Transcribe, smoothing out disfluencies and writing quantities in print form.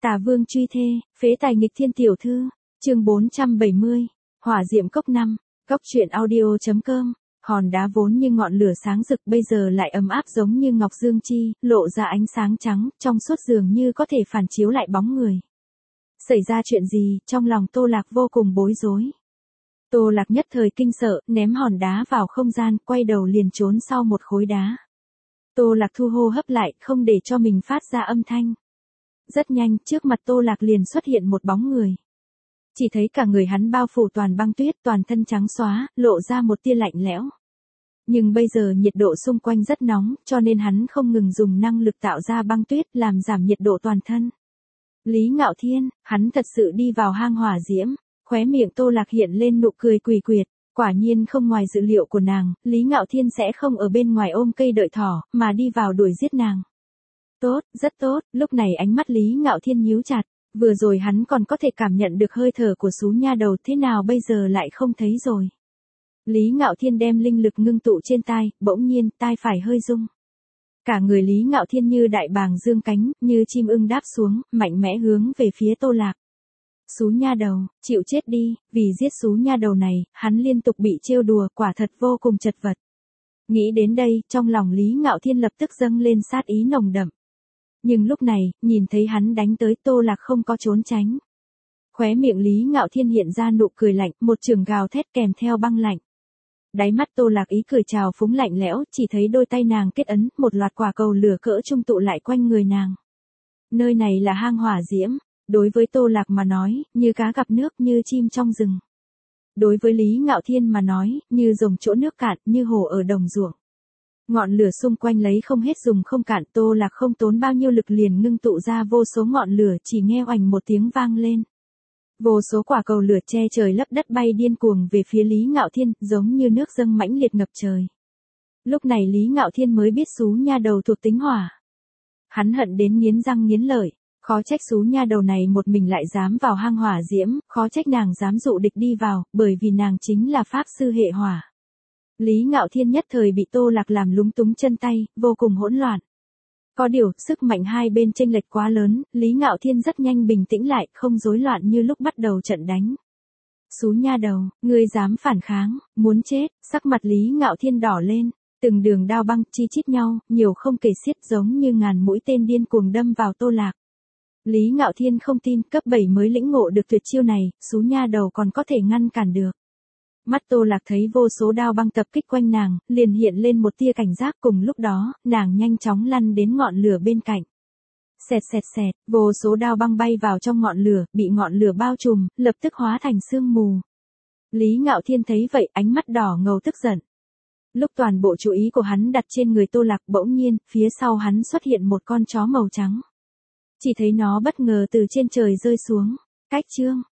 Tà vương truy thê, phế tài nghịch thiên tiểu thư, chương 470, hỏa diệm cốc 5, góc truyện audio.com, hòn đá vốn như ngọn lửa sáng rực bây giờ lại ấm áp giống như ngọc dương chi, lộ ra ánh sáng trắng, trong suốt dường như có thể phản chiếu lại bóng người. Xảy ra chuyện gì, trong lòng Tô Lạc vô cùng bối rối. Tô Lạc nhất thời kinh sợ, ném hòn đá vào không gian, quay đầu liền trốn sau một khối đá. Tô Lạc thu hô hấp lại, không để cho mình phát ra âm thanh. Rất nhanh, trước mặt Tô Lạc liền xuất hiện một bóng người. Chỉ thấy cả người hắn bao phủ toàn băng tuyết, toàn thân trắng xóa, lộ ra một tia lạnh lẽo. Nhưng bây giờ nhiệt độ xung quanh rất nóng, cho nên hắn không ngừng dùng năng lực tạo ra băng tuyết, làm giảm nhiệt độ toàn thân. Lý Ngạo Thiên, hắn thật sự đi vào hang hỏa diễm, khóe miệng Tô Lạc hiện lên nụ cười quỷ quyệt. Quả nhiên không ngoài dự liệu của nàng, Lý Ngạo Thiên sẽ không ở bên ngoài ôm cây đợi thỏ, mà đi vào đuổi giết nàng. Tốt, rất tốt, lúc này ánh mắt Lý Ngạo Thiên nhíu chặt, vừa rồi hắn còn có thể cảm nhận được hơi thở của xú nha đầu, thế nào bây giờ lại không thấy rồi. Lý Ngạo Thiên đem linh lực ngưng tụ trên tai, bỗng nhiên tai phải hơi rung. Cả người Lý Ngạo Thiên như đại bàng dương cánh, như chim ưng đáp xuống, mạnh mẽ hướng về phía Tô Lạc. Xú nha đầu, chịu chết đi, vì giết xú nha đầu này, hắn liên tục bị trêu đùa, quả thật vô cùng chật vật. Nghĩ đến đây, trong lòng Lý Ngạo Thiên lập tức dâng lên sát ý nồng đậm. Nhưng lúc này, nhìn thấy hắn đánh tới, Tô Lạc không có trốn tránh. Khóe miệng Lý Ngạo Thiên hiện ra nụ cười lạnh, một trường gào thét kèm theo băng lạnh. Đáy mắt Tô Lạc ý cười trào phúng lạnh lẽo, chỉ thấy đôi tay nàng kết ấn, một loạt quả cầu lửa cỡ trung tụ lại quanh người nàng. Nơi này là hang hỏa diễm, đối với Tô Lạc mà nói, như cá gặp nước, như chim trong rừng. Đối với Lý Ngạo Thiên mà nói, như rồng chỗ nước cạn, như hồ ở đồng ruộng. Ngọn lửa xung quanh lấy không hết dùng không cạn, Tô Lạc không tốn bao nhiêu lực liền ngưng tụ ra vô số ngọn lửa, chỉ nghe oành một tiếng vang lên. Vô số quả cầu lửa che trời lấp đất bay điên cuồng về phía Lý Ngạo Thiên, giống như nước dâng mãnh liệt ngập trời. Lúc này Lý Ngạo Thiên mới biết xú nha đầu thuộc tính hỏa. Hắn hận đến nghiến răng nghiến lợi, khó trách xú nha đầu này một mình lại dám vào hang hỏa diễm, khó trách nàng dám dụ địch đi vào, bởi vì nàng chính là pháp sư hệ hỏa. Lý Ngạo Thiên nhất thời bị Tô Lạc làm lúng túng chân tay, vô cùng hỗn loạn. Có điều, sức mạnh hai bên chênh lệch quá lớn, Lý Ngạo Thiên rất nhanh bình tĩnh lại, không rối loạn như lúc bắt đầu trận đánh. Xú nha đầu, ngươi dám phản kháng, muốn chết, sắc mặt Lý Ngạo Thiên đỏ lên, từng đường đao băng chi chít nhau, nhiều không kể xiết, giống như ngàn mũi tên điên cuồng đâm vào Tô Lạc. Lý Ngạo Thiên không tin, cấp 7 mới lĩnh ngộ được tuyệt chiêu này, xú nha đầu còn có thể ngăn cản được. Mắt Tô Lạc thấy vô số đao băng tập kích quanh nàng, liền hiện lên một tia cảnh giác, cùng lúc đó, nàng nhanh chóng lăn đến ngọn lửa bên cạnh. Xẹt xẹt xẹt, vô số đao băng bay vào trong ngọn lửa, bị ngọn lửa bao trùm, lập tức hóa thành sương mù. Lý Ngạo Thiên thấy vậy, ánh mắt đỏ ngầu tức giận. Lúc toàn bộ chú ý của hắn đặt trên người Tô Lạc, bỗng nhiên, phía sau hắn xuất hiện một con chó màu trắng. Chỉ thấy nó bất ngờ từ trên trời rơi xuống. Cách chương